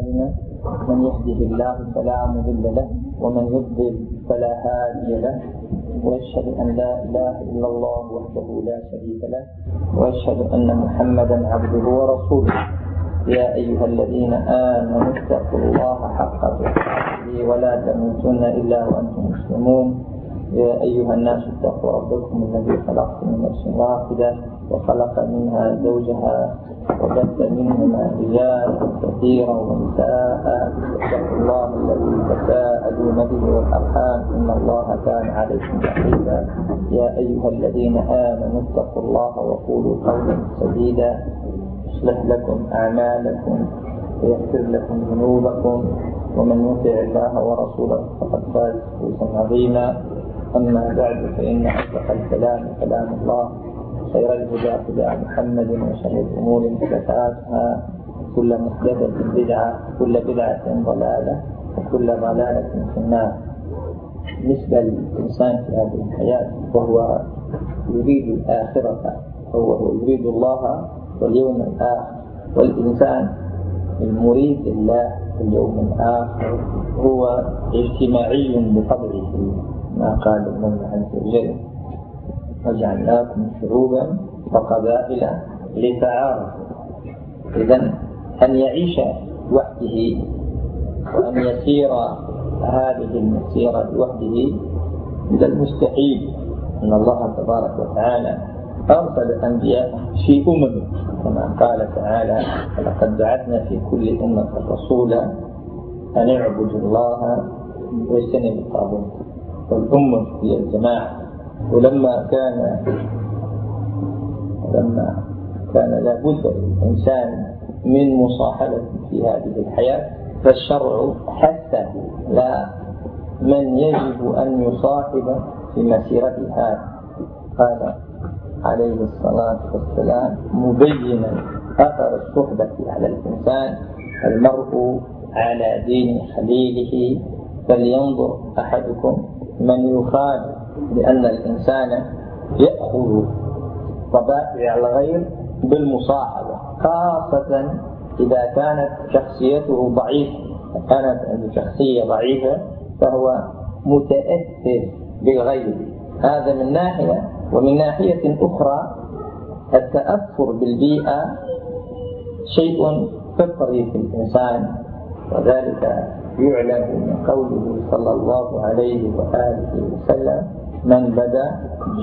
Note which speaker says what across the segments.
Speaker 1: أعمالنا من يهده الله فلا مضل له ومن يضلل فلا هادي له، وأشهد أن لا إله إلا الله وحده لا شريك له، وأشهد أن محمدا عبده ورسوله. يا أيها الذين آمنوا اتقوا الله حق تقاته ولا تموتن إلا وأنتم مسلمون. يا أيها الناس اتقوا ربكم الذي خلقكم من نفس واحدة وخلق منها زوجها وبث منهما رجالا كثيرا ونساء، واتقوا الله الذي تساءلون به والأرحام إن الله كان عليكم رقيبا. يا أيها الذين آمنوا اتقوا الله وقولوا قولا سديدا يصلح لكم أعمالكم ويغفر لكم ذنوبكم، ومن يطع الله ورسوله فقد فاز فوزا عظيما. أما بعد، فإن أصدق الكلام كلام الله، خير الهدى هدى محمد، وشر الأمور محدثاتها، كل محدثة بدعة، كل بدعة ضلالة، وكل ضلالة في النار. بالنسبة للإنسان في هذه الحياة وهو يريد الآخرة، هو يريد الله واليوم الآخر، والإنسان المريد لله واليوم الآخر هو اجتماعي بطبعه، ما قال الله عز وجل: وجعلناكم شعوبا وقبائل لتعارفوا. إذن أن يعيش وحده وأن يسير هذه المسيرة لوحده من المستحيل. أن الله تبارك وتعالى أرسل أنبياء في كما قال تعالى: ولقد بعثنا في كل أمة رسولا أن اعبدوا الله واجتنبوا الطاغوت. والأمة هي الجماعة. ولما كان لابد للإنسان من مصاحبة في هذه الحياة، فالشرع حثه لا من يجب أن يصاحب في مسيرتها. قال عليه الصلاة والسلام مبينا أثر الصحبة على الإنسان: المرء على دين خليله فلينظر أحدكم من يخالف. لأن الإنسان يأخذ طبائع الغير بالمصاحبة، خاصة إذا كانت شخصيته ضعيفة. كانت عنده شخصية ضعيفة فهو متأثر بالغير. هذا من ناحية. ومن ناحية أخرى التأثر بالبيئة شيء فطري في الإنسان، وذلك يعلم من قوله صلى الله عليه وآله وسلم: من بدا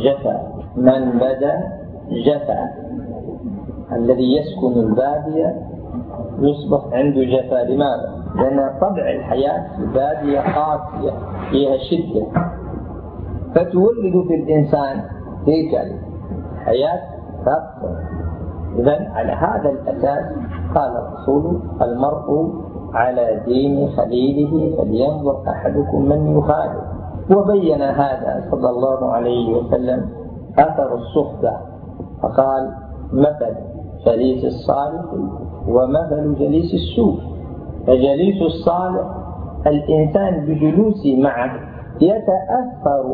Speaker 1: جفا. الذي يسكن البادية يصبح عنده جفا. لماذا؟ لأن طبع الحياة في البادية قاسية فيها شدة، فتولد في الإنسان تلك الحياة تأثر. إذن على هذا الأساس قال الرسول: المرء على دين خليله فلينظر أحدكم من يخالف. وبين هذا صلى الله عليه وسلم أثر الصحبة، فقال: مثل جليس الصالح ومثل جليس السوء. فجليس الصالح الإنسان بجلوسه معه يتأثر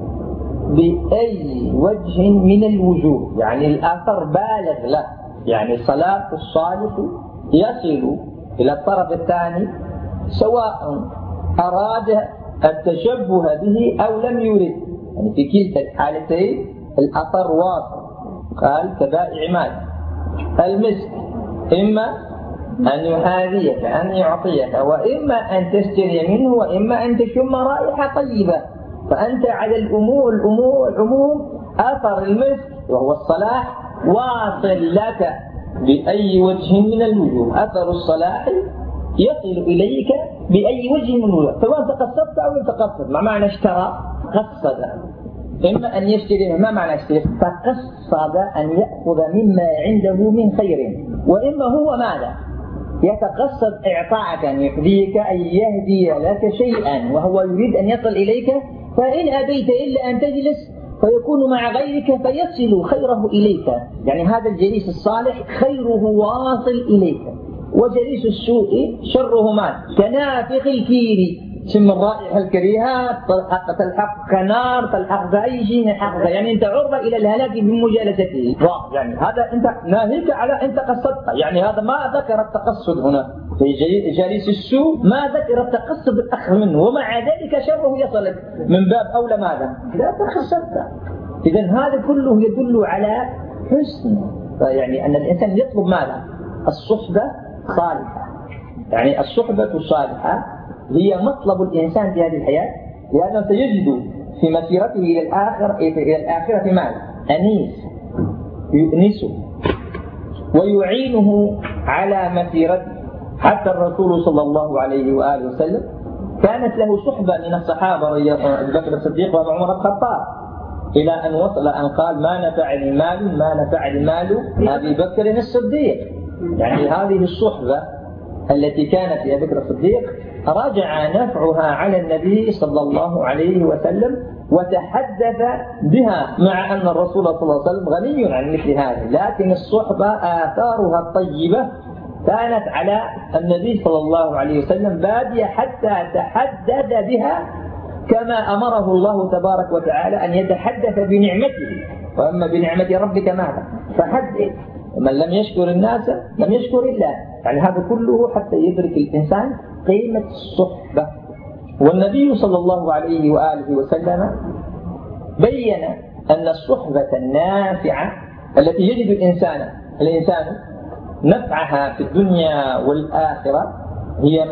Speaker 1: بأي وجه من الوجوه، يعني الأثر بالغ له. يعني صلاة الصالح يصل إلى الطرف الثاني سواء أراد التشبه به أو لم يرد، يعني في كلتا الحالتين الأثر واصل. قال: كبائع مال المسك، إما أن يحاذيك أن يعطيك، وإما أن تشتري منه، وإما أن تشم رائحة طيبة. فأنت على العموم أثر المسك وهو الصلاح واصل لك بأي وجه من الوجوه. أثر الصلاح يصل إليك بأي وجه من الوجوه، سواء تقصدت أو لم تقصد. ما معنى اشترى؟ قصد. إما أن يشتري. ما معنى اشتري؟ تقصد أن يأخذ مما عنده من خير. وإما هو ماذا؟ يتقصد إعطاءك، أن يهديك، أن يهدي لك شيئا وهو يريد أن يصل إليك، فإن أبيت إلا أن تجلس فيكون مع غيرك فيصل خيره إليك. يعني هذا الجليس الصالح خيره واصل إليك. وجليس السوء شره مال كنافخ الكير، تشم الرائحة الكريهة تلحق كنار، تلحق أي شيء يلحق، يعني أنت عرضة إلى الهلاك بمجالسته. يعني هذا أنت ناهيك على أنت قصدت، يعني هذا ما ذكر التقصد هنا في جالس السوء، ما ذكر التقصد الأخذ منه، ومع ذلك شره يصلك من باب أولى ماذا؟ لا تقصدت. إذن هذا كله يدل على حسن، يعني أن الإنسان يطلب ماذا؟ الصحبة صالحة. يعني الصحبة الصالحة هي مطلب الإنسان في هذه الحياة، لأنه سيجد في مسيرته إلى الآخرة ماذا؟ أنيس يؤنسه ويعينه على مسيرته. حتى الرسول صلى الله عليه وآله وسلم كانت له صحبة من الصحابة، أبي بكر الصديق وعمر الخطاب، إلى أن وصل أن قال ما نفعني مال أبي بكر الصديق. يعني هذه الصحبة التي كانت لأبي بكر الصديق رجع نفعها على النبي صلى الله عليه وسلم، وتحدث بها، مع أن الرسول صلى الله عليه وسلم غني عن مثل هذه، لكن الصحبة آثارها الطيبة كانت على النبي صلى الله عليه وسلم بادية حتى تحدث بها، كما أمره الله تبارك وتعالى أن يتحدث بنعمته، وأما بنعمة ربك ماذا؟ فحدث. من لم يشكر الناس لم يشكر الله. يعني هذا كله حتى يدرك الإنسان قيمة الصحبة. والنبي صلى الله عليه وآله وسلم بين أن الصحبة النافعة التي يجد الإنسان نفعها في الدنيا والآخرة هي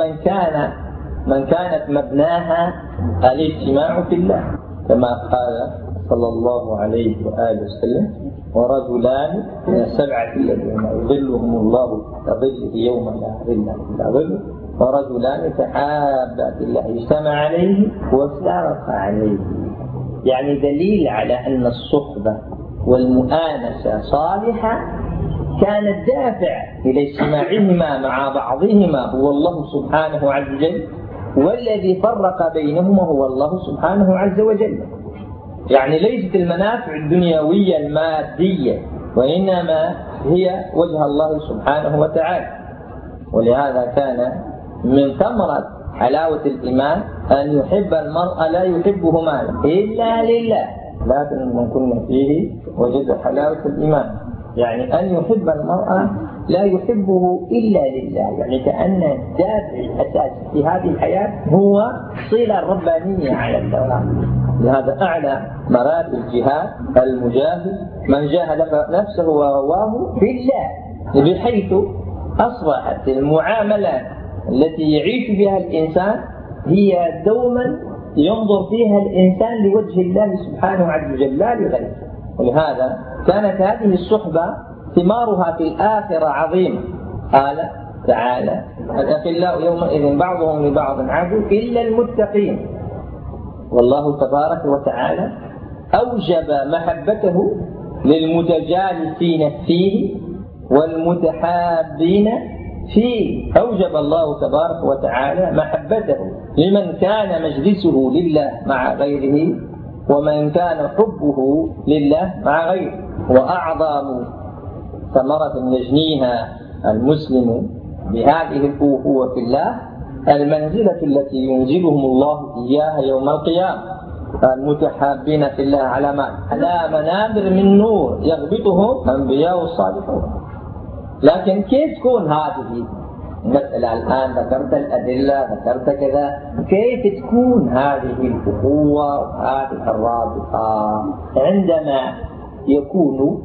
Speaker 1: من كانت مبناها الاجتماع في الله، كما قال صلى الله عليه وآله وسلم ورجلان من السبعة الذين يظلهم الله كظله يوم لا ظل إلا ظله، ورجلان تحابا في الله اجتمع عليه وافترقا عليه. يعني دليل على أن الصحبة والمؤانسة صالحة كان الدافع إلى اجتماعهما مع بعضهما هو الله سبحانه عز وجل، والذي فرق بينهما هو الله سبحانه عز وجل. يعني ليست المنافع الدنيوية المادية، وإنما هي وجه الله سبحانه وتعالى. ولهذا كان من ثمرة حلاوة الإيمان أن يحب المرء لا يحبه مالا إلا لله، لكن من كنا فيه وجد حلاوة الإيمان، يعني أن يحب المرء لا يحبه إلا لله. يعني كأن الدافع الأساسي في هذه الحياة هو صلة ربانية على التوحيد. لهذا أعلى مراتب الجهاد المجاهد من جاهد نفسه وهواه في الله، بحيث أصبحت المعاملات التي يعيش بها الإنسان هي دوما ينظر فيها الإنسان لوجه الله سبحانه عز وجل لا لغيره. ولهذا كانت هذه الصحبة ثمارها في الآخرة عظيمة. قال تعالى الأخلاء يومئذ بعضهم لبعض عدو إلا المتقين. والله تبارك وتعالى أوجب محبته للمتجالسين فيه والمتحابين فيه. أوجب الله تبارك وتعالى محبته لمن كان مجلسه لله مع غيره، ومن كان حبه لله مع غيره. وأعظم ثمرة يجنيها المسلم بهذه الأخوة في الله المنزلة التي ينزلهم الله إياها يوم القيامة. المتحابين في الله على منابر من نور يغبطهم الأنبياء والصالحون. لكن كيف تكون هذه المسألة؟ الآن ذكرت الأدلة، ذكرت كذا، كيف تكون هذه الأخوة وهذه الرابطة عندما يكون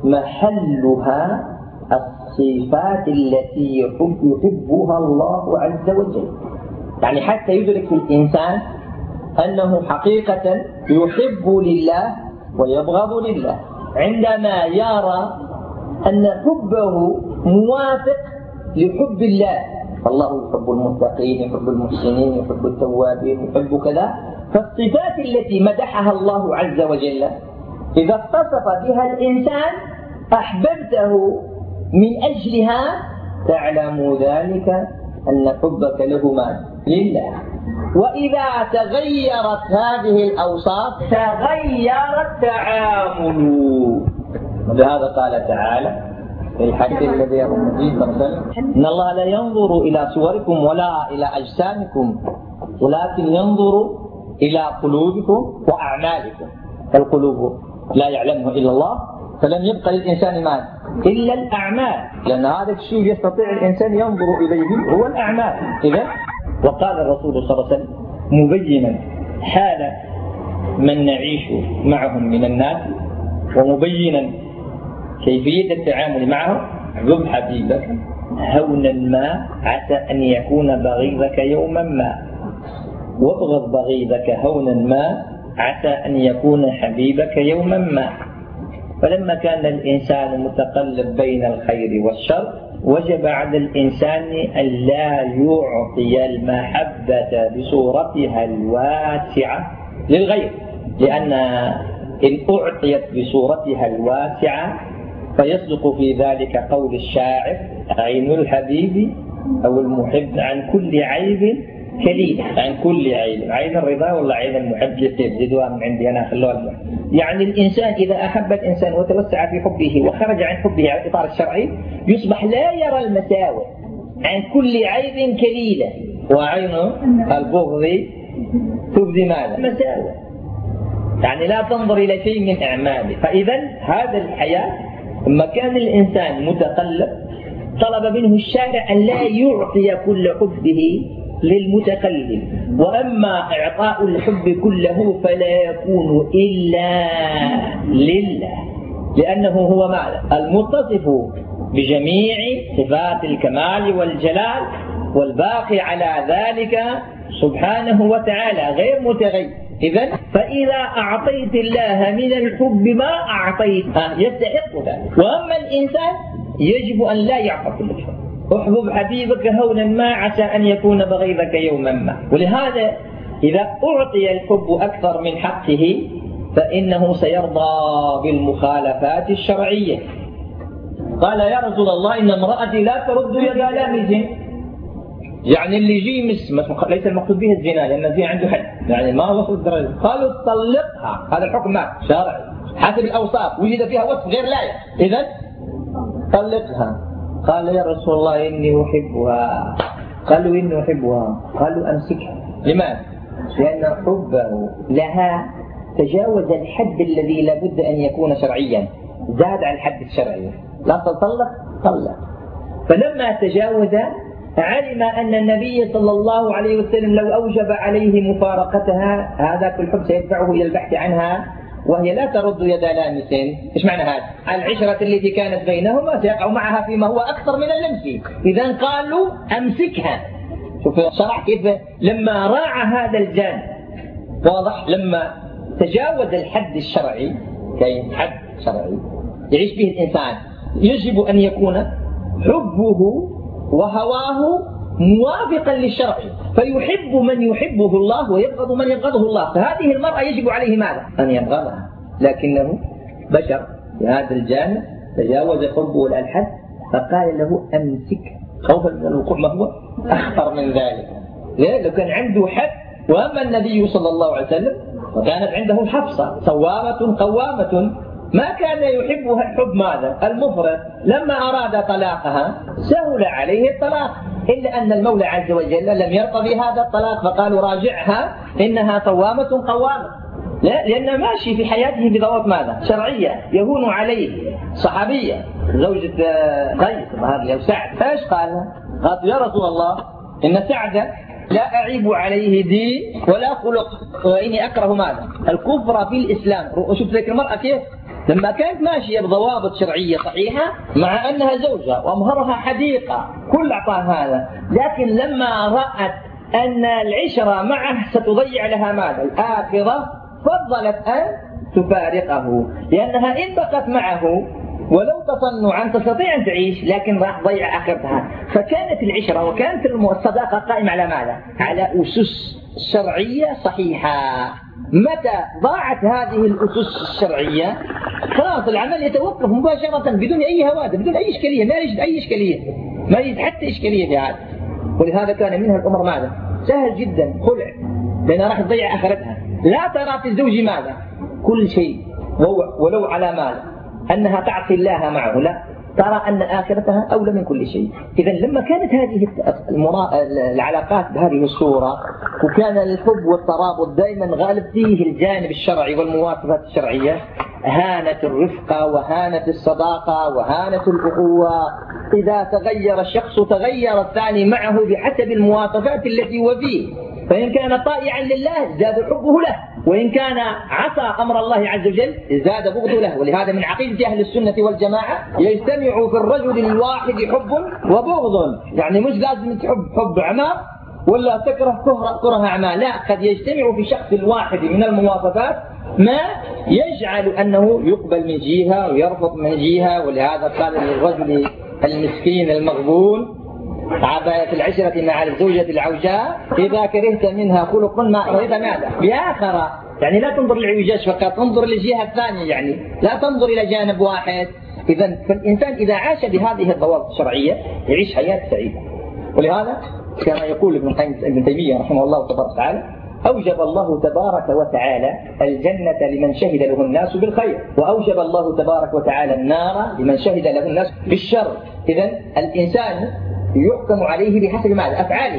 Speaker 1: محلها الصفات التي يحبها الله عز وجل؟ يعني حتى يدرك الإنسان أنه حقيقة يحب لله ويبغض لله، عندما يرى أن حبه موافق لحب الله. الله يحب المتقين، يحب المحسنين، يحب التوابين، يحب كذا. فالصفات التي مدحها الله عز وجل إذا اتصف بها الإنسان أحببته من أجلها، تعلم ذلك أن حبك له لله. وإذا تغيرت هذه الأوصاف تغير التعامل. ولهذا قال تعالى الحديث الذي يروي النبي صلى الله عليه وسلم إن الله لا ينظر إلى صوركم ولا إلى أجسامكم ولكن ينظر إلى قلوبكم وأعمالكم، فالقلوب لا يعلمه إلا الله، فلم يبقى للإنسان مال إلا الأعمال، لأن هذا الشيء يستطيع الإنسان ينظر إليه هو الأعمال. إذا وقال الرسول صلى الله عليه وسلم مبينا حال من نعيش معهم من الناس ومبينا كيفية التعامل معهم: حب حبيبك هونا ما عسى أن يكون بغيضك يوما ما، وابغض بغيضك هونا ما عسى أن يكون حبيبك يوما ما. فلما كان الإنسان متقلب بين الخير والشر وجب على الإنسان أن لا يعطي المحبة بصورتها الواسعة للغير، لأن إن أعطيت بصورتها الواسعة فيصدق في ذلك قول الشاعر: عين الحبيب أو المحب عن كل عيب كليل. عن كل عيب، عين الرضا ولا عين المحب؟ زدوها من عندي أنا، خلوها المحب. يعني الإنسان إذا أحب الإنسان وتوسع في حبه وخرج عن حبه على الإطار الشرعي يصبح لا يرى المساوئ، عن كل عيب كليلة، وعين البغض تبدي ماذا؟ المساوئ، يعني لا تنظر إلى شيء من أعماله. فإذا هذا الحياة لما كان الإنسان متقلب طلب منه الشارع أن لا يعطي كل حبه للمتقلب، وأما إعطاء الحب كله فلا يكون إلا لله، لأنه هو ماذا؟ المتصف بجميع صفات الكمال والجلال، والباقي على ذلك سبحانه وتعالى غير متغير. إذن فإذا أعطيت الله من الحب ما أعطيت يستحق ذلك. وأما الإنسان يجب أن لا يعطى كل شيء. احبب حبيبك هونا ما عسى أن يكون بغيضك يوما ما. ولهذا إذا أعطي الحب أكثر من حقه فإنه سيرضى بالمخالفات الشرعية. قال: يا رسول الله إن امرأتي لا ترد يد لامز. يعني اللي يجي ليس المقصود به الزنا، لأن الزنا عنده حد، يعني ما وصل الدرجة. قالوا طلقها، هذا الحكم شرعي حسب الأوصاف، وجد فيها وصف غير لائق، إذن طلقها. قال: يا رسول الله إني أحبها. قالوا: إني أحبها. قالوا: أمسكها. لماذا؟ لأن حبه لها تجاوز الحد الذي لابد أن يكون شرعيا، زاد عن الحد الشرعي. لا طلق. فلما تجاوز علم أن النبي صلى الله عليه وسلم لو أوجب عليه مفارقتها هذا الحب سيدفعه إلى البحث عنها، وهي لا ترد يد لامس. إيش معنى هذا؟ العشرة التي كانت بينهما سيقع معها فيما هو أكثر من اللمس. إذن قالوا: أمسكها. شوف الشرع كيف لما راعى هذا الجانب، واضح؟ لما تجاوز الحد الشرعي، كاين حد شرعي يعيش به الإنسان، يجب أن يكون حبه وهواه موافقا للشرع، فيحب من يحبه الله ويبغض من يبغضه الله. فهذه المرأة يجب عليه ماذا؟ أن يبغضها، لكنه بشر في هذا الجانب تجاوز حبه الحد فقال له: أمسك، خوفا من الوقوع ما هو أخطر من ذلك. ليه؟ لو كان عنده حد. وأما النبي صلى الله عليه وسلم وكانت عنده حفصة صوامة قوامة، ما كان يحبها الحب ماذا؟ المفرط. لما أراد طلاقها سهل عليه الطلاق، إلا أن المولى عز وجل لم يرضى بهذا الطلاق فقالوا: راجعها إنها صوامة قوامة. لا، لأن ماشي في حياته بضوابط ماذا؟ شرعية يهون عليه. صحابية زوجة قيس هذه أو سعد، فايش قال؟ قالت: يا رسول الله إن سعد لا أعيب عليه دين ولا خلق، وإني أكره ماذا؟ الكفر في الإسلام. شوف ذلك المرأة كيف لما كانت ماشية بضوابط شرعية صحيحة مع أنها زوجة وأمهرها حديقة كل أعطاها هذا، لكن لما رأت أن العشرة معه ستضيع لها ماذا؟ الآخرة، فضلت أن تفارقه، لأنها إن بقت معه ولو تصنعا تستطيع أن تعيش، لكن راح تضيع آخرتها. فكانت العشرة وكانت الصداقة قائمة على ماذا؟ على أسس شرعية صحيحة. متى ضاعت هذه الأسس الشرعية خلاص العمل يتوقف مباشرة بدون أي هوادة، بدون أي إشكالية، ما يجد أي إشكالية، ما يجد حتى إشكالية في هذا. ولهذا كان منها الأمر ماذا؟ سهل جدا، خلع، لأنها راح تضيع آخرتها. لا ترى في الزوج ماذا؟ كل شيء، ولو على مال أنها تعصي الله معه، لا، ترى أن آخرتها أولى من كل شيء. إذا لما كانت هذه العلاقات بهذه الصورة، وكان الحب والترابط دائما غالب فيه الجانب الشرعي والمواصفات الشرعية، هانت الرفقة وهانت الصداقة وهانت الأخوة. إذا تغير الشخص تغير الثاني معه بحسب المواصفات التي هو فيه، فإن كان طائعا لله زاد حبه له، وإن كان عصى أمر الله عز وجل زاد بغضه له. ولهذا من عقيدة أهل السنة والجماعة يجتمع في الرجل الواحد حب وبغض، يعني مش لازم تحب حب عمى ولا تكره كره عمى، لا، قد يجتمع في شخص الواحد من المواصفات ما يجعل أنه يقبل من جهة ويرفض من جهة. ولهذا قال للرجل المسكين المغبون في العشرة مع الزوجة العوجاء: إذا كرهت منها خلق ما رضيت ماذا بآخر. يعني لا تنظر للعوجاج فقط، انظر للجهة الثانية، يعني لا تنظر إلى جانب واحد. إذا فالإنسان إذا عاش بهذه الضوابط الشرعية يعيش حياة سعيدة. ولهذا كما يقول ابن تيمية رحمه الله تبارك وتعالى: أوجب الله تبارك وتعالى الجنة لمن شهد له الناس بالخير، وأوجب الله تبارك وتعالى النار لمن شهد له الناس بالشر. إذا الإنسان يحكم عليه بحسب ماذا؟ أفعاله.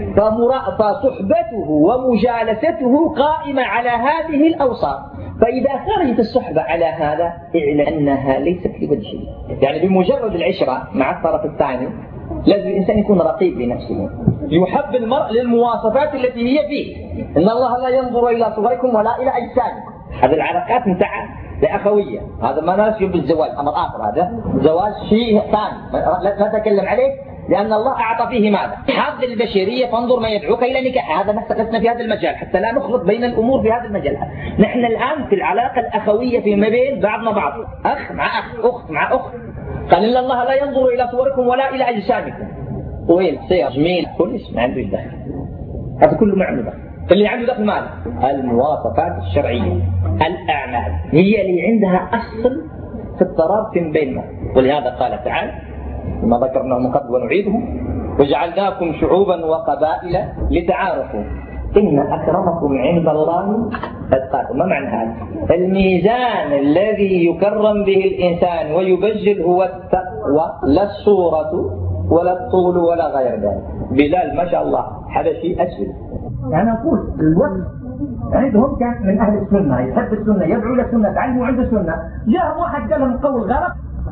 Speaker 1: فصحبته ومجالسته قائمة على هذه الأوصاف. فإذا خرجت الصحبة على هذا اعلم أنها ليست لوجه، يعني بمجرد العشرة مع الطرف الثاني لازم الإنسان يكون رقيب لنفسه، يحب المرء للمواصفات التي هي فيه. إن الله لا ينظر إلى صوركم ولا إلى أجسامكم. هذه العلاقات متاعة لأخوية، هذا ما ناسي بالزواج، أمر آخر، هذا زواج شيء ثاني لا نتكلم عليه، لأن الله أعطى فيه ماذا؟ حظ البشرية، فانظر ما يدعوك إلى نكاح. هذا لسنا في هذا المجال حتى لا نخلط بين الأمور في هذا المجال. نحن الآن في العلاقة الأخوية فيما بين بعضنا بعض، أخ مع أخ، أخت مع أخت. قال إن الله لا ينظر إلى صوركم ولا إلى أجسامكم. طويل قصير جميل كلش ما عنده دخل، هذا كله ما عنده دخل. اللي عنده دخل ماذا؟ المواصفات الشرعية، الأعمال هي اللي عندها أصل في الترابط بيننا. ولهذا قال تعالى ما ذكرناه من قبل ونعيده: وجعلناكم شعوبا وقبائل لتعارفوا إن أكرمكم عند الله أتقاكم. ما معنى هذا؟ الميزان الذي يكرم به الإنسان ويبجل هو التقوى، لا الصورة ولا الطول ولا غير ذلك. بلال ما شاء الله حبشي أسود، يعني أقول الوقت عندهم كان من أهل السنة، يحب السنة، يدعو إلى السنة، تعلموا عند السنة. جاء واحد قال لهم قول غلط،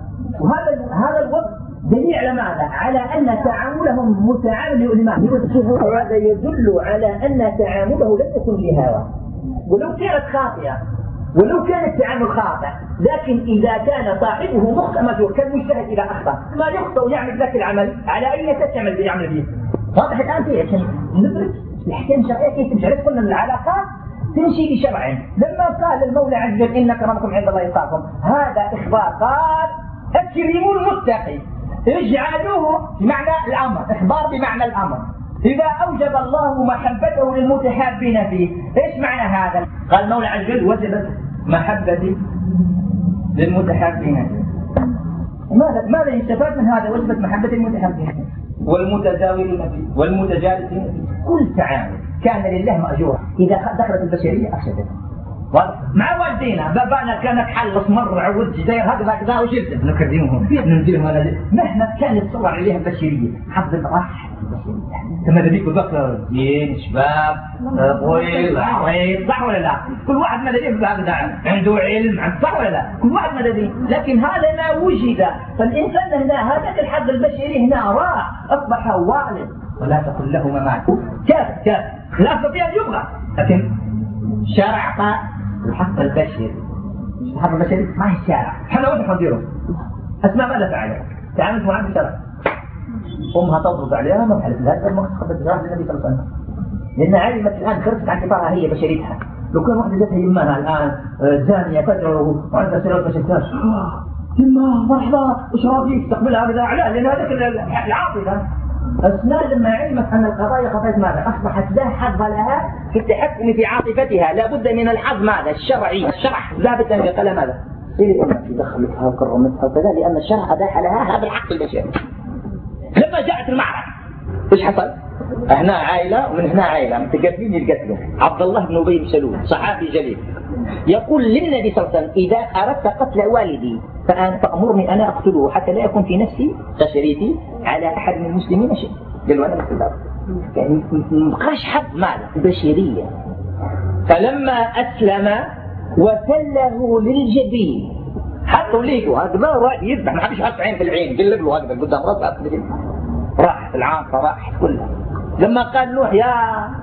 Speaker 1: وهذا الوقت دليل على ماذا؟ على أن تعاملهم متعامل لإلمام. هذا يدل على أن تعامله لم يكن لهوى، ولو كانت خاطئة، ولو كان التعامل خاطئ، لكن إذا كان صاحبه مخطئ كالمجتهد إذا أخطأ ما يخطئ ويعمل ذاك العمل، على أي أساس يعمل فيه؟ واضح الآن فيه عشان ندرك الأحكام الشرعية كيف تمشي. قلنا أن العلاقات تمشي بشرع. لما قال المولى عز وجل إن أكرمكم عند الله أتقاكم، هذا إخبار. قال أكرموا المتقي، اجعلوه بمعنى الأمر، إخبار بمعنى الأمر. إذا أوجب الله محبته للمتحابين فيه، إيش معنى هذا؟ قال المولى عز وجل: وجبت محبتي للمتحابين فيه. ماذا يستفاد من هذا؟ وجبت محبة المتحابين والمتزاورين فيه والمتجالسين فيه. كل تعامل كان لله مأجورا. إذا دخلت البشرية أفسدت. مع والدينا بابانا كانت حلص مرة عود جدير هكذا وشلت نكرمهم ننزلهم على مهما كانت تصور عليها البشرية. حفظ الراحة كما ذلك ذكر زين شباب طويل عريض، صح ولا لا؟ كل واحد ما لديه عنده علم، صح ولا لا؟ كل واحد ما لديه، لكن هذا ما وجد. فالإنسان هنا هذا الحظ البشري هنا راح أصبح والد. ولا تقل لهما معك كاف لا يستطيع أن يبغى، لكن شرع الحق البشري. الحق البشري ما هي الشارع. احنا وين نديره؟ أسماء ماذا فعلت؟ تعاملت مع الشرع. أمها تضغط عليها ما فعلت لها ما خطبت لها النبي صلى الله عليه وسلم، لأن علمت الآن خرجت عن قطارها هي بشريتها. لو كان واحدة جاتها يمها الآن زانية تدعو وعندها سيارات ما شفتهاش، يما مرحبا ايش رايك تستقبلها بهذا اعلان، لأن هذاك العاطفة. أسماء لما علمت أن القضايا قضايا ماذا؟ أصبحت لا حظ لها في التحكم في عاطفتها، لا بد من الحظ ماذا؟ الشرعي. الشرع لا بد من قال ماذا؟ دخلتها وكرمتها وكذا، لأن الشرع أباح لها هذا الحق البشري. لما جاءت المعركة ايش حصل؟ هنا عائلة ومن هنا عائلة متقابلين يتقتلوا. عبد الله بن أبي بن سلول صحابي جليل يقول للنبي صلى الله عليه وسلم: إذا أردت قتل والدي فأمرني أنا أقتله حتى لا يكون في نفسي كشريتي على أحد من المسلمين شيء. قالوا أنا مثل ذلك، يعني مبقاش حد مال بشرية. فلما أسلم وسله للجبين، حطوا ليكوا هذا ما راح يذبح، ما حدش حط عين في العين، قلب له هكذا قدام راسه، راحت العاصفة راحت كلها. لما قال نوح: يا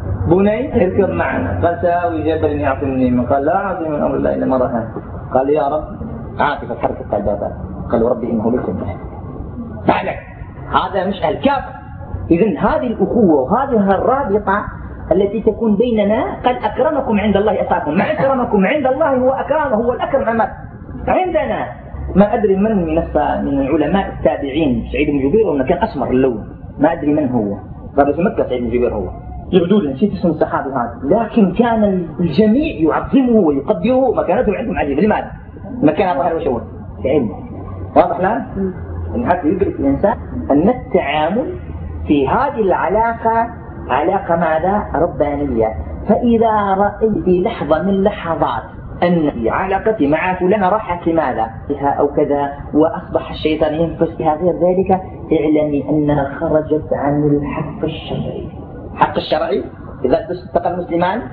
Speaker 1: بني اركب معنا، قال: ساوي جبل يعصمني، قال: لا عاصم من امر الله الا ما رحم. قال: يا رب عاطفة حركة قلبها. قال: ربي انه ليس منه. فعلا هذا مش الكافر. اذن هذه الاخوة وهذه الرابطة التي تكون بيننا، قد اكرمكم عند الله اتقاكم. ما اكرمكم عند الله هو اكرمه، هو الاكرم عندنا. ما ادري من علماء التابعين سعيد بن جبير، وانه كان اسمر اللون، ما ادري من هو، قال في مكة سعيد بن جبير هو يقولون نسيت اسم الصحابي هذا، لكن كان الجميع يعظمه ويقدره، مكانته عندهم عجيبة. لماذا؟ مكانه ظاهر وشوه في علمه. واضح الآن؟ إن حتى يدرك الإنسان أن التعامل في هذه العلاقة علاقة ماذا؟ ربانية. فإذا رأيت في لحظة من لحظات أن في علاقتي مع فلان راحت لماذا؟ بها أو كذا، وأصبح الشيطان ينفس بها غير ذلك، اعلمي أنها خرجت عن الحق الشرعي. الحق الشرعي إذا التقى المسلمان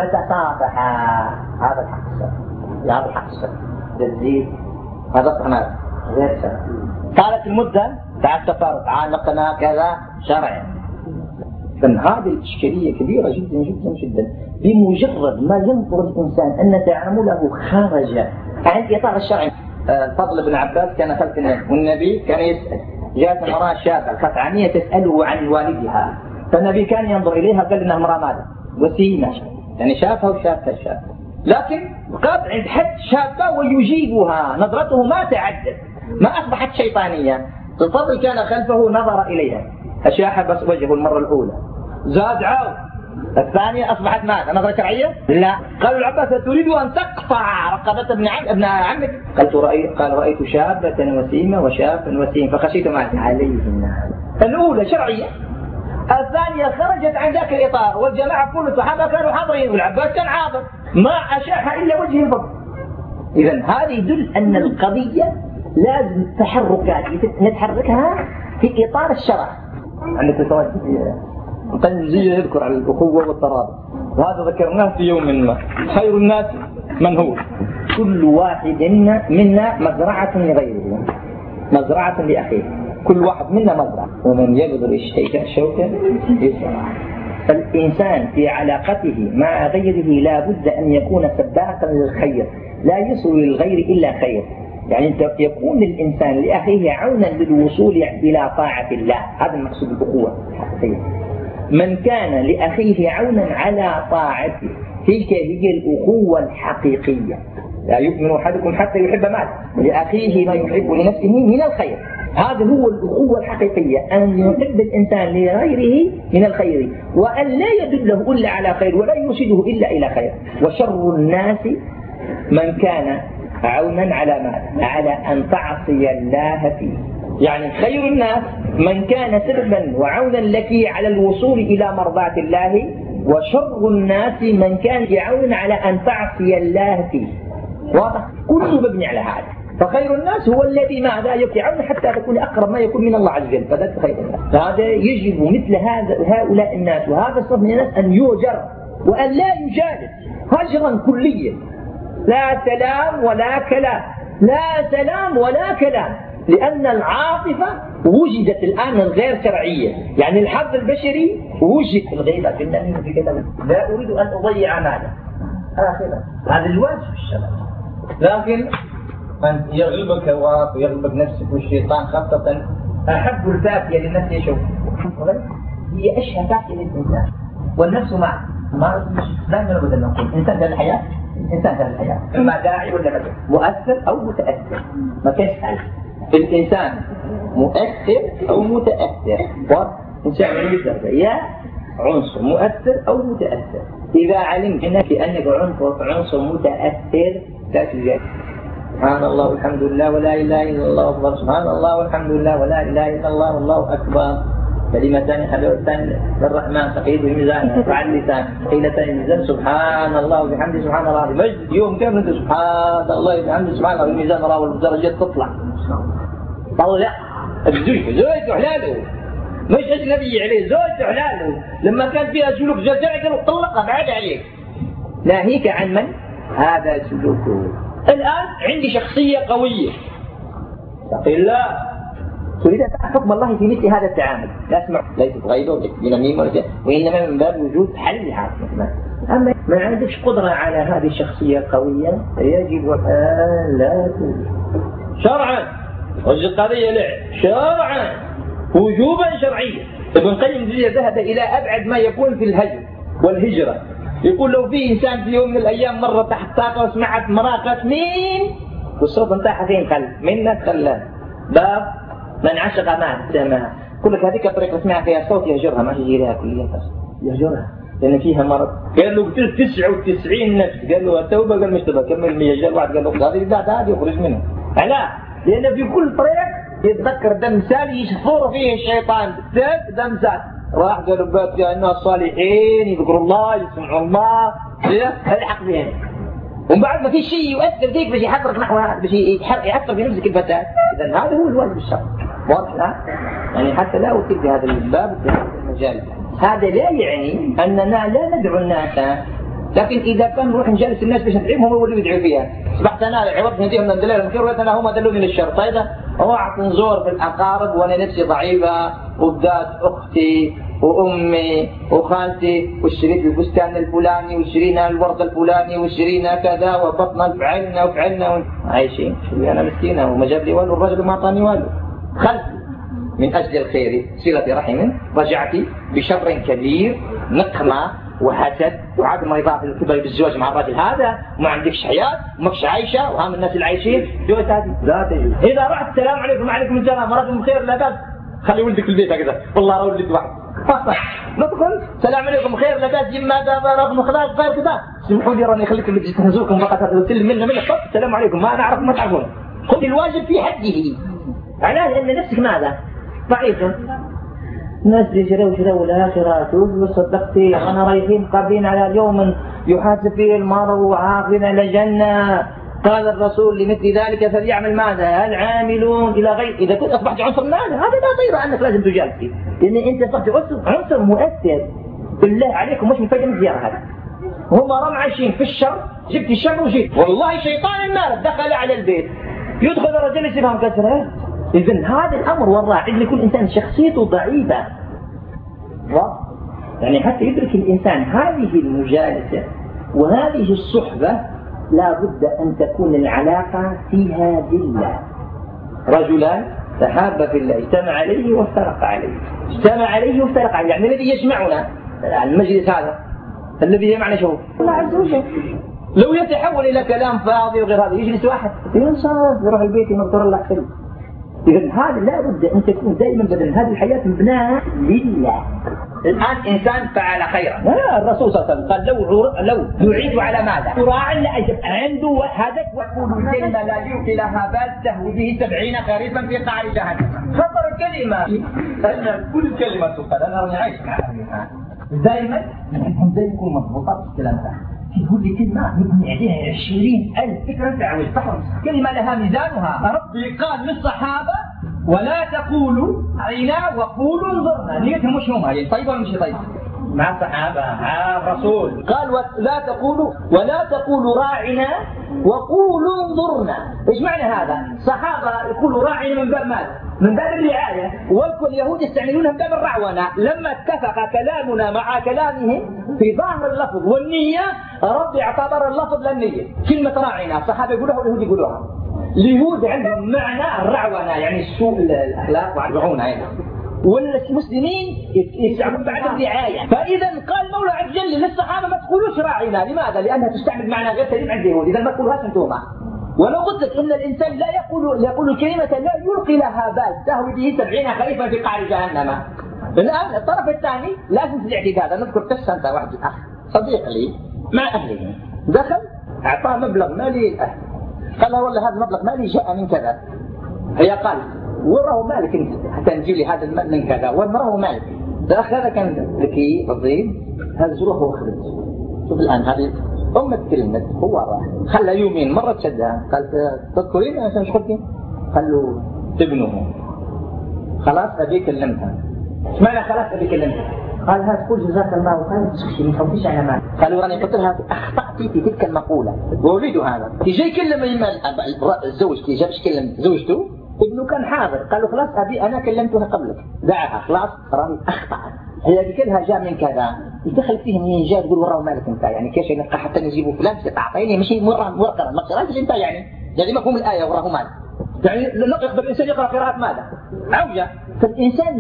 Speaker 1: فتصافحا، هذا الحق الشرعي، هذا الحق الشرعي. تزيد هذا الطعام غير شرعي. طالت المدة بعد تفارق، عانقنا كذا شرعي. فإن هذه الإشكالية كبيرة جدا جدا جدا. بمجرد ما ينظر الإنسان أن تعامله خارج عن إطار الشرع. الفضل بن عباس كان خلف النبي، والنبي كان يسأل. جاءت امرأة شابة الخثعانية تسأله عن والدها، فالنبي كان ينظر إليها وقال إنها امرأة ماذا؟ وسيمة، يعني شافها وشافها الشاب، لكن قد عند حد شابة ويجيبها، نظرته ما تعدت، ما أصبحت شيطانية. الفضل كان خلفه نظر إليها، أشاح بس وجهه المرة الأولى، زاد عاو، الثانية أصبحت ماذا؟ نظرة شرعية؟ لا. قالوا العباس: تريد أن تقطع رقبة ابن عمك؟ قال: رأيت شابة وسيمة وشابا وسيم فخشيت ماذا؟ عليهم. الأولى شرعية، الثانية خرجت عن ذاك الإطار، والجماعة كل الصحابة كانوا حاضرين والعباس كان حاضر، ما أشاح إلا وجه الفضل. إذن هذا يدل أن القضية لازم تحركات نتحركها في إطار الشرع. عندك تتوجه القنزية يذكر على الأخوة والترابط، وهذا ذكرناه في يوم ما. خير الناس من هو؟ كل واحد منا مزرعة لغيره، مزرعة لأخيه، كل واحد منا مزرعة، ومن يبذر الشيء شوكا يزرع. فالإنسان في علاقته مع غيره لا بد أن يكون سباقا للخير، لا يصل للغير إلا خير. يعني يكون الإنسان لأخيه عونا للوصول إلى طاعة الله، هذا المقصود بالأخوة الحقيقية. من كان لأخيه عونا على طاعته تلك هي الأخوة الحقيقية. لا يؤمن أحدكم حتى يحب ماذا؟ لأخيه ما يحب لنفسه من الخير. هذا هو الأخوة الحقيقية، أن يحب الإنسان لغيره من الخير، وأن لا يدله إلا على خير ولا يرشده إلا إلى خير. وشر الناس من كان عونا على ماذا؟ على أن تعصي الله فيه. يعني خير الناس من كان سببا وعونا لك على الوصول إلى مرضاة الله، وشر الناس من كان عونا على أن تعصي الله فيه. واضح؟ كله مبني على هذا. فخير الناس هو الذي ماذا يعون حتى تكون أقرب ما يكون من الله عز وجل، فذلك خير الناس. فهذا يجب مثل هؤلاء الناس وهذا الصف من الناس أن يهجر وأن لا يجالس هجرا كليا، لا سلام ولا كلام، لا سلام ولا كلام، لأن العاطفة وجدت الآن غير شرعية. يعني الحظ البشري وجد في الغيبة في النميمة في كذا. لا أريد أن أضيع ماذا آخرا، هذا الواجب الشرعي. لكن من يغلبك هواك ويغلبك نفسك والشيطان، خاصة أحب الفاكهة للنفس يشوف هي أشهى فاكهة للإنسان، والنفس معه ما لا نرد أن نقول إنسان ذا الحياة، إنسان ذا الحياة إما داعي ولا مدعو، مؤثر أو متأثر. ما تسأل الإنسان مؤثر أو متأثر، وإنسان يقدر يا عنصر مؤثر أو متأثر. إذا علمت أنك عنصر متأثر لا تجد سبحان الله والحمد لله ولا إله إلا الله أكبر، سبحان الله والحمد لله ولا إله إلا الله والله أكبر، كلمتان حبيبتان للرحمن ثقيل الميزان رفع اللسان ثقيلتان الميزان سبحان الله وبحمده سبحان الله العظيم. مجد يوم كامل انت سبحان الله وبحمده سبحان الله الميزان راوي الدرجات تطلع طلع زوجته حلاله مش اجنبي عليه، زوجته حلاله لما كان فيها سلوك جزائي قالوا طلقها بعد عليك. ناهيك عن من؟ هذا سلوكه. الآن عندي شخصية قوية تقي الله تريد أن تعرف حكم الله في مثل هذا التعامل، لا اسمع ليست غيبة بنميمة وإنما من باب وجود حل لها. أما ما عندكش قدرة على هذه الشخصية القوية يجب أن لا توجد شرعا، والقضية لعب شرعا وجوبا شرعيا. ابن القيم ذهب إلى أبعد ما يكون في الهجر والهجرة، يقول لو في إنسان في يوم من الأيام مرة تحت طاقة وسمعت مراقة مين والصوت انتهى فين قل منك خلاه باب من عشق مات سماع. كل لك هذيك الطريقة اسمعها فيها صوت يهجرها ما يجي لها كلية يهجرها لأن فيها مرض. قال له قتلت 99 نفس، قال له التوبة قال مش تبقى كمل 100. قال واحد قال له هذه بعد هذه يخرج منها. لا لأن في كل طريق يتذكر دم سالي يشفر فيه الشيطان دم سال. راح قالوا بات يا الناس الصالحين يذكروا الله يسمعوا الله يلحق بهم، ومن بعد ما في شيء يؤثر فيك بشي يحرك نحو هذا بشي يحطر في نفسك الفتاة. إذا هذا هو الواجب الشرعي واضح لا؟ يعني حتى لا أوتي في هذا الباب في هذا المجال. هذا لا يعني أننا لا ندعو الناس، لكن إذا كان نروح نجالس الناس باش ندعيهم هم اللي يدعوا فيها. أصبحت أنا عوضت نديهم من الدليل الخير وأنا هم دلوني للشر. طيب روح نزور في الأقارب وأنا نفسي ضعيفة وبدات أختي وأمي وخالتي واشتريت البستان الفلاني واشترينا الورد الفلاني واشترينا كذا وبطنا وفعلنا عايشين. أنا مسكينة وما جاب لي والو، الرجل ما أعطاني والو. خلت من أجل الخير صلة رحم رجعت بشر كبير نقمة وحسد وعدم إضافة الكبر بالزواج مع الرجل هذا وما عندكش حياة وماكش عايشة وهم الناس اللي عايشين جوز هذه لا تجوز. إذا رحت السلام عليكم وعليكم السلام ورحمة بخير لا بأس، خلي ولدك في البيت هكذا والله ولد واحد ندخل السلام عليكم خير لا بأس ماذا رقم خلاص غير كذا سمحوا لي راني خليكم تهزوكم فقط تسلم منا السلام عليكم ما نعرف ما تعرفون. خذ الواجب في حده. علاه لأن نفسك ماذا ضعيفة. الناس اللي شروا الآخرة شوف صدقتي أنا رايحين قابلين على اليوم يحاسب فيه المرء وعاقبين إلى الجنة. قال الرسول لمثل ذلك فليعمل ماذا العاملون إلى غير. إذا كنت أصبحت عنصر ماذا هذا لا ضير أنك لازم تجالس فيه، لأن أنت أصبحت عنصر مؤثر. بالله عليكم مش مفاجئ من الزيارة هذا. هم رم عايشين في الشر، جبت الشر وجيت والله شيطان النار دخل على البيت يدخل الرجل يسيبهم كسره. إذن هذا الأمر والراعي لكل إنسان شخصيته ضعيفة. يعني حتى يدرك الإنسان هذه المجالسة وهذه الصحبة لا بد أن تكون العلاقة فيها بالله. رجلان تحابا في الله اجتمع عليه وافترق عليه، اجتمع عليه وافترق عليه. يعني الذي يجمعنا المجلس هذا الذي يجمعنا شو الله عز وجل. لو يتحول إلى كلام فاضي وغير هذا يجلس واحد ينصرف يروح البيت ينظر الله حسن. إذن هذا لا بد أن تكون دائما بدل هذه الحياة مبناها لله. الآن إنسان فعل خيرا الرسول صلى الله عليه وسلم قال لو يعيد على ماذا؟ يراعي لأجل عنده هدف وقول الكلمة لا يلقي لها بال تهوي به 70 خريفا في قعر جهنم. خطر الكلمة أن كل كلمة تقال أنا راني عايش معها دائما يكون مضبوطات الكلام ده. في كل كلمة نبني عليها 20,000 فكرة تعويض صحر. كلمة لها ميزانها. ربي قال للصحابة ولا تقولوا رأينا وقولوا انظرنا. نيتهم مش هم هي طيبة مش طيبة مع الصحابة مع الرسول. قال ولا تقولوا راعنا وقولوا انظرنا. ايش معنى هذا؟ الصحابة يقولوا راعنا من باب ماذا؟ من باب الرعاية، واليهود يستعملونها من باب الرعونة. لما اتفق كلامنا مع كلامهم في ظاهر اللفظ والنية ربي اعتبر اللفظ للنية. كلمة راعنا الصحابة يقولوها واليهود يقولوها. اليهود عندهم معنى الرعونة يعني سوء الأخلاق والرعونة يعني. والمسلمين يستعملون بعد الرعاية. فإذا قال مولى عز وجل للصحابة ما تقولوش راعنا. لماذا؟ لأنها تستعمل معنى غير سليم عند اليهود. إذا ما تقولوهاش أنتم. ولو قلت لك إن الإنسان لا يقول كلمة لا يلقي لها بال تهوي به 70 خريفا في قعر جهنم. الآن الطرف الثاني لازم في الاعتقاد. نذكر قصة أنت واحد الأخ صديق لي مع أهله دخل أعطاه مبلغ مالي الأهل. قال له والله هذا المبلغ مالي جاء من كذا. هي قال
Speaker 2: وراه مالك انت حتى نجيب لي هذا المال من كذا، وراه مالك. الاخ هذا كان ذكي رصيد، هذا روح وخرج. شوف الان هذه تكلمت، هو راح خلى يومين مرة تشدها، قال تذكرين انا مش قلت؟ قال له ابنه خلاص ابي كلمتها. ايش معنى خلاص ابي كلمتها؟ قال ها تقول جزاك الله خير تسكتي ما تحطيش على مال. قالوا راني قلت لها اخطاتي في تلك المقوله، وولده هذا يجي يكلم الزوج، كي جابش كلم زوجته، ابنه كان حاضر، قالوا خلاص ابي انا كلمتها قبلك، دعها خلاص راني اخطات، هي قلت لها جاء من كذا، يدخل فيه منين جاء تقول وراه مالك انت، يعني كيف نبقى حتى نجيبوا فلان تعطيني ماشي وراه ما قراتش انت، يعني مفهوم الايه وراه مال، يعني يقدر الانسان يقرا قراءه ماذا؟ عوجه. فالانسان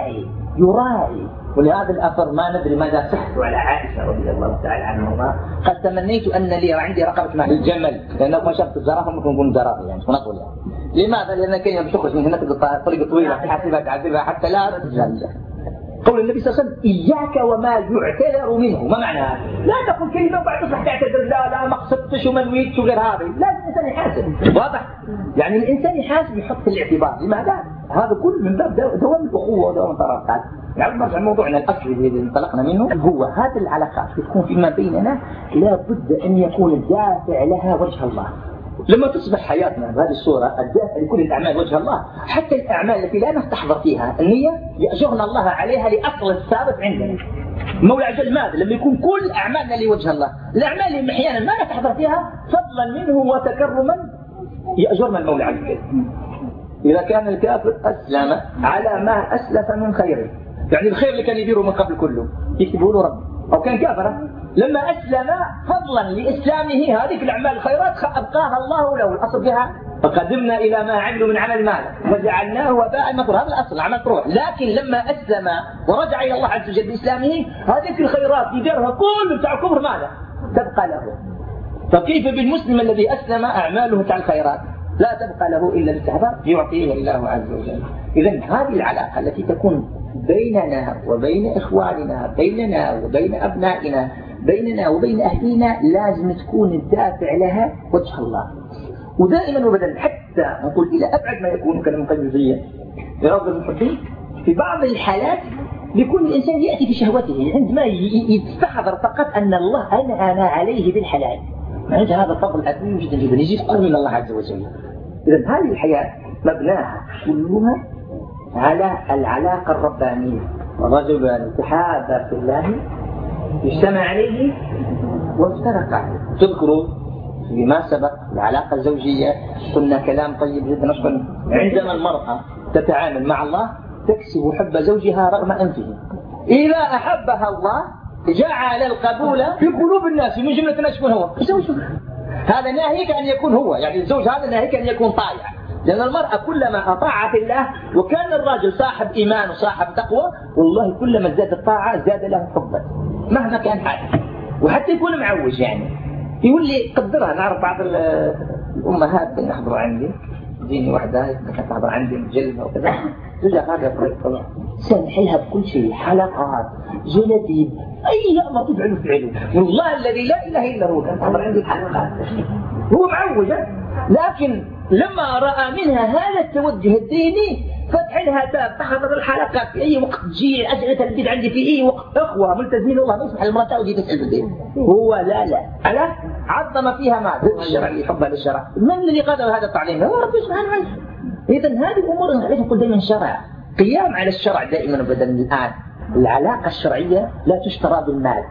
Speaker 2: يراعي. ولهذا الاثر ما ندري ماذا صحت على عائشه رضي الله تعالى عنها، قد تمنيت ان لي عندي رقبه مال الجمل، لانه ما شفت الزرافه ممكن نقول زرافه يعني شو نقول يعني. لماذا؟ لان كان بتخرج من هنا طريقه طويله تحاسبها تعذبها حتى لا تتجلى. قول النبي صلى الله عليه وسلم إياك وما يعتذر منه. ما معناها؟ لا تقول كلمة وبعد تصبح تعتذر، لا ما قصدتش وما نويتش وغير هذا. لازم الإنسان يحاسب، واضح؟ يعني الإنسان يحاسب يحط في الاعتبار. لماذا؟ هذا كل من باب دوام الأخوة ودوام الطرف. يعني نرجع موضوعنا الأصلي اللي انطلقنا منه، هو هذه العلاقات تكون فيما بيننا لا بد أن يكون الدافع لها وجه الله. لما تصبح حياتنا بهذه الصورة الدافع لكل الأعمال وجه الله، حتى الأعمال التي لا نستحضر فيها النية يأجرنا الله عليها لأصل الثابت عندنا. المولى عز وجل ماذا؟ لما يكون كل أعمالنا لوجه الله، الأعمال اللي أحيانا ما نستحضر فيها فضلا منه وتكرما يأجرنا المولى عز وجل. إذا كان الكافر أسلم على ما أسلف من خيره، يعني الخير اللي كان يديره من قبل كله يكتبه له رب، أو كان كافرا لما أسلم فضلا لإسلامه هذه الأعمال الخيرات أبقاها الله له. الأصل بها فقدمنا إلى ما عملوا من عمل مال وجعلناه وباء مكروه، هذا الأصل عمل تروح. لكن لما أسلم ورجع إلى الله عز وجل بإسلامه هذه الخيرات يديرها كل بتاع الكفر ماذا؟ تبقى له. فكيف بالمسلم الذي أسلم أعماله بتاع الخيرات لا تبقى له إلا بالاستحضار يعطيه الله عز وجل. إذن هذه العلاقة التي تكون بيننا وبين إخواننا، بيننا وبين أبنائنا، بيننا وبين أهلنا، لازم تكون الدافع لها وجه الله. ودائما وبدل حتى نقول إلى أبعد ما يكون كالمقيدية لرب المحبين، في بعض الحالات لكل الإنسان يأتي بشهوته عندما يستحضر فقط أن الله أنا عليه بالحلال، عند هذا الفضل عظيم جدا جدا يجي قرب من الله عز وجل. إذن هذه الحياة مبناها كلها على العلاقة الربانية. رجلان تحابا في الله اجتمع عليه وافترق عليه. تذكروا فيما سبق العلاقة الزوجية قلنا كلام طيب جدا نشكر. عندما المرأة تتعامل مع الله تكسب حب زوجها رغم أنفه. إذا أحبها الله جعل القبول في قلوب الناس من جملة الناس يكون هو زوجها. هذا ناهيك أن يكون هو، يعني الزوج هذا ناهيك أن يكون طائع، لأن المرأة كلما أطاعت الله وكان الرجل صاحب إيمان وصاحب تقوى والله كلما زاد الطاعة زاد له حبا مهما كان حاله، وحتى يكون معوج. يعني يقول لي قدرها. نعرف بعض الأمهات اللي يحضروا عندي تجيني واحدة كانت تحضر عندي مجلة وكذا، زوجها هذا طبعا سامحيها بكل شيء، حلقات جلابيب أي أمر تفعله والله الذي لا إله إلا هو كان تحضر عندي الحلقات، هو معوج. لكن لما رأى منها هذا التوجه الديني فتح لها باب تحضر الحلقات في أي وقت، تجي أسئلة البيت عندي في أي وقت. أخوة ملتزمين الله ما يسمح المرأة وجي تسأل بالدين، هو لا على عظم فيها ما الشرع اللي يحبها للشرع. من اللي قدر هذا التعليم؟ هو رب سبحانه وتعالى. إذن هذه الأمور نعرف نقول دائما شرع، قيام على الشرع دائما بدل الآن. العلاقة الشرعية لا تشترى بالمال.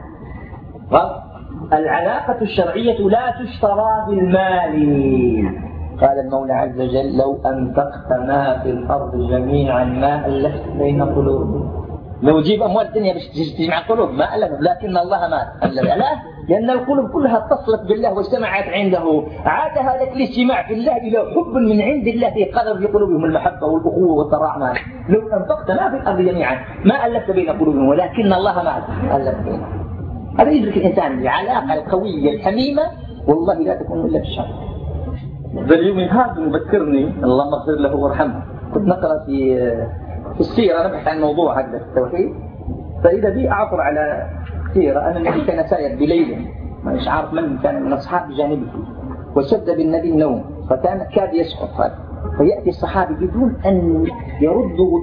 Speaker 2: العلاقة الشرعية لا تشترى بالمال. قال المولى عز وجل لو أنفقت ما في الأرض جميعا ما ألفت بين قلوبهم. لو جيب أموال الدنيا باش تجمع القلوب ما ألف، لكن الله ما ألف. لا، لأن القلوب كلها اتصلت بالله واجتمعت عنده، عاد هذا الاجتماع في الله إلى حب من عند الله في قدر في قلوبهم المحبة والأخوة والتراحم. لو أنفقت ما في الأرض جميعا ما ألفت بين قلوبهم ولكن الله ما ألف بينهم. هذا يدرك الإنسان العلاقة القوية الحميمة والله لا تكون إلا بالشر. باليوم هذا يذكرني اللهم اغفر له وارحمه، كنت نقرأ في السيرة نبحث عن موضوع هذا التوحيد، فإذا بي أعثر على سيرة أن النبي كان سائر بليل مش عارف من كان من أصحاب جانبه وشد بالنبي النوم فكان كاد يسقط، فيأتي الصحابي بدون أن يردوا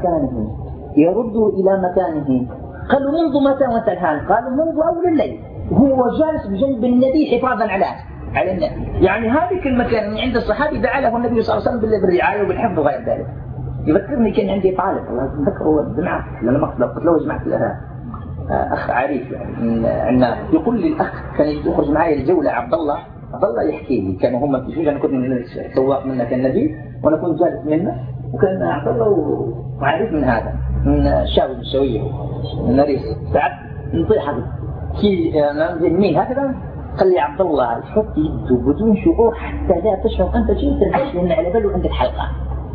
Speaker 2: إلى مكانه. قالوا منذ متى وانت الآن؟ قالوا منذ أول الليل. هو جالس بجنب النبي حفاظا على النبي. يعني هذه المكان عند الصحابي دعا له النبي صلى الله عليه وسلم بالرعاية وبالحفظ وغير ذلك. يذكرني كان عندي طالب الله يذكره الجماعة لما قتلوه جماعة لها أخ عريف يعني من عناب، يقول لي الأخ كان يخرج معي الجولة عبد الله يحكي لي كانوا هم في أنا كنت من سواق منه كان نبي وأنا كنت جالس منه، وكان عبد الله وعريف من هذا من الشاوي الشوية من نريس ساعات نطيح هذا كي مين هكذا. قال لي عبد الله حط يده بدون شعور حتى لا تشعر أنت شيء ترتاح لأن على باله عندك حلقة.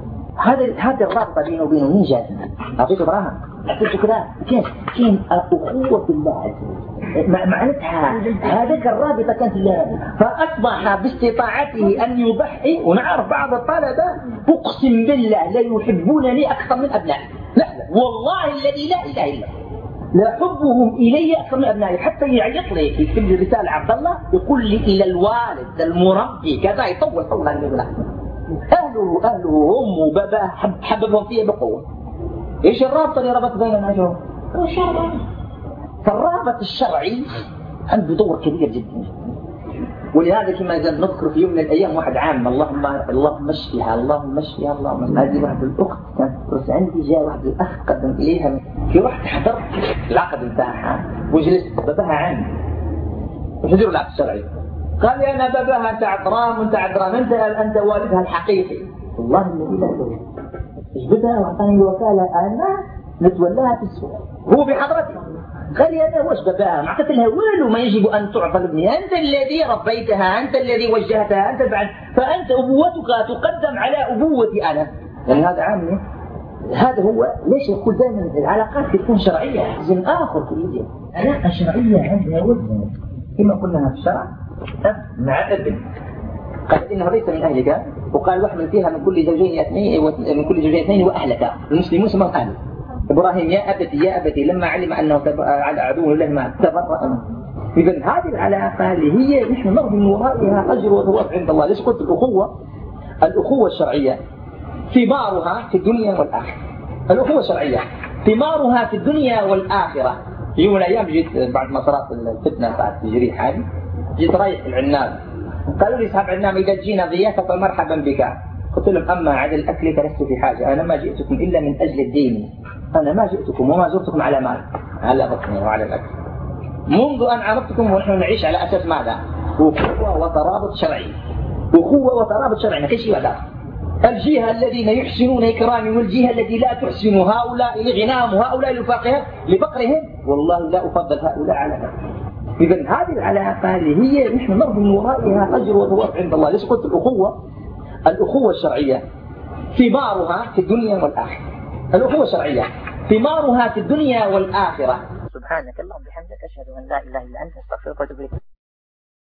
Speaker 2: هذا الرابطة بينه وبينه مين جاء؟ أعطيته براهن أعطيته كذا كين أخوة في الله عز وجل معناتها هذيك الرابطة كانت لله. فأصبح باستطاعته أن يضحي. ونعرف بعض الطلبة أقسم بالله لا يحبونني أكثر من أبنائي. لا والله الذي لا إله إلا لا حبهم إلي أكثر من أبنائي. حتى يعيط لي يكتب لي رسالة عبد الله يقول لي إلى الوالد المربي كذا يطول هذا يقول أهله أمه وباباه حببهم فيه بقوة. إيش الرابطة اللي ربط بيننا شو؟ الشرع. فالرابط الشرعي عنده دور كبير جدا. ولهذا كما نذكر في يوم من الأيام واحد عام اللهم اشفيها هذه واحد الأخت كانت تدرس عندي. جاء واحد الأخ قدم إليها في رحت حضرت العقد بتاعها وجلست باباها عام وش يدير العقد الشرعي. قال لي أنا باباها أنت عذران أنت والدها الحقيقي. والله الذي لا يدري اجبتها وأعطاني الوكالة أنا نتولاها في السوق هو بحضرتي. قال لي أنا وش باباها ما أعطيت لها ولو ما يجب أن تعطى لابني. أنت الذي ربيتها أنت الذي وجهتها أنت فأنت أبوتك تقدم على أبوتي أنا. يعني هذا عامي. هذا هو ليش يقول دائما العلاقات تكون شرعية. زين آخر كلية علاقة شرعية عندها وزن كما قلنا في الشرع مع ابن. قال إنه ليس من أهلك وقال واحمل فيها من كل زوجين اثنين وأهلك. المسلمون سموا أهل. إبراهيم يا أبتي لما علم أنه على عدو له ما تبرأ منه. إذن هذه العلاقة اللي هي نحن نرجو من ورائها أجر وثواب عند الله. ليش قلت الأخوة الشرعية ثمارها في الدنيا والآخرة. الأخوة الشرعية ثمارها في الدنيا والآخرة. في يوم من الأيام جيت بعد ما صارت الفتنة بعد تجريح هذه جيت رايح العناب قالوا لي أصحاب عناب إذا جينا ضيافة فمرحبا بك. قلت لهم أما عدد الأكل فلست في حاجة. أنا ما جئتكم إلا من أجل الدين. أنا ما جئتكم وما زرتكم على مال على بطني وعلى الأكل. منذ أن عرفتكم ونحن نعيش على أساس ماذا؟ أخوة وترابط شرعي ما كل شيء هذا. الجهة الذين يحسنون إكرامي والجهة التي لا تحسن هؤلاء لغناهم وهؤلاء لفقرهم والله لا أفضل هؤلاء على هؤلاء. إذن هذه العلاقة اللي هي نحن نرجو من ورائها أجر وثواب عند الله. ليش قلت الأخوة الشرعية ثمارها في الدنيا والآخرة. الأخوة الشرعية ثمارها في الدنيا والآخرة. سبحانك اللهم وبحمدك أشهد أن لا إله إلا أنت أستغفرك وأتوب إليك.